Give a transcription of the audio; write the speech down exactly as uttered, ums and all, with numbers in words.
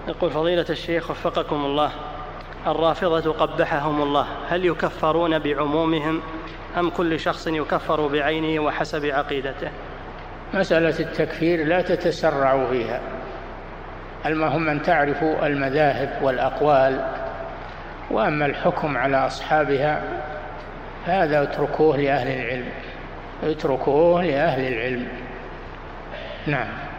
يقول فضيلة الشيخ وفقكم الله، الرافضة قبحهم الله، هل يكفرون بعمومهم أم كل شخص يكفر بعينه وحسب عقيدته؟ مسألة التكفير لا تتسرعوا فيها، المهم أن تعرفوا المذاهب والأقوال، وأما الحكم على أصحابها هذا اتركوه لأهل العلم، اتركوه لأهل العلم. نعم.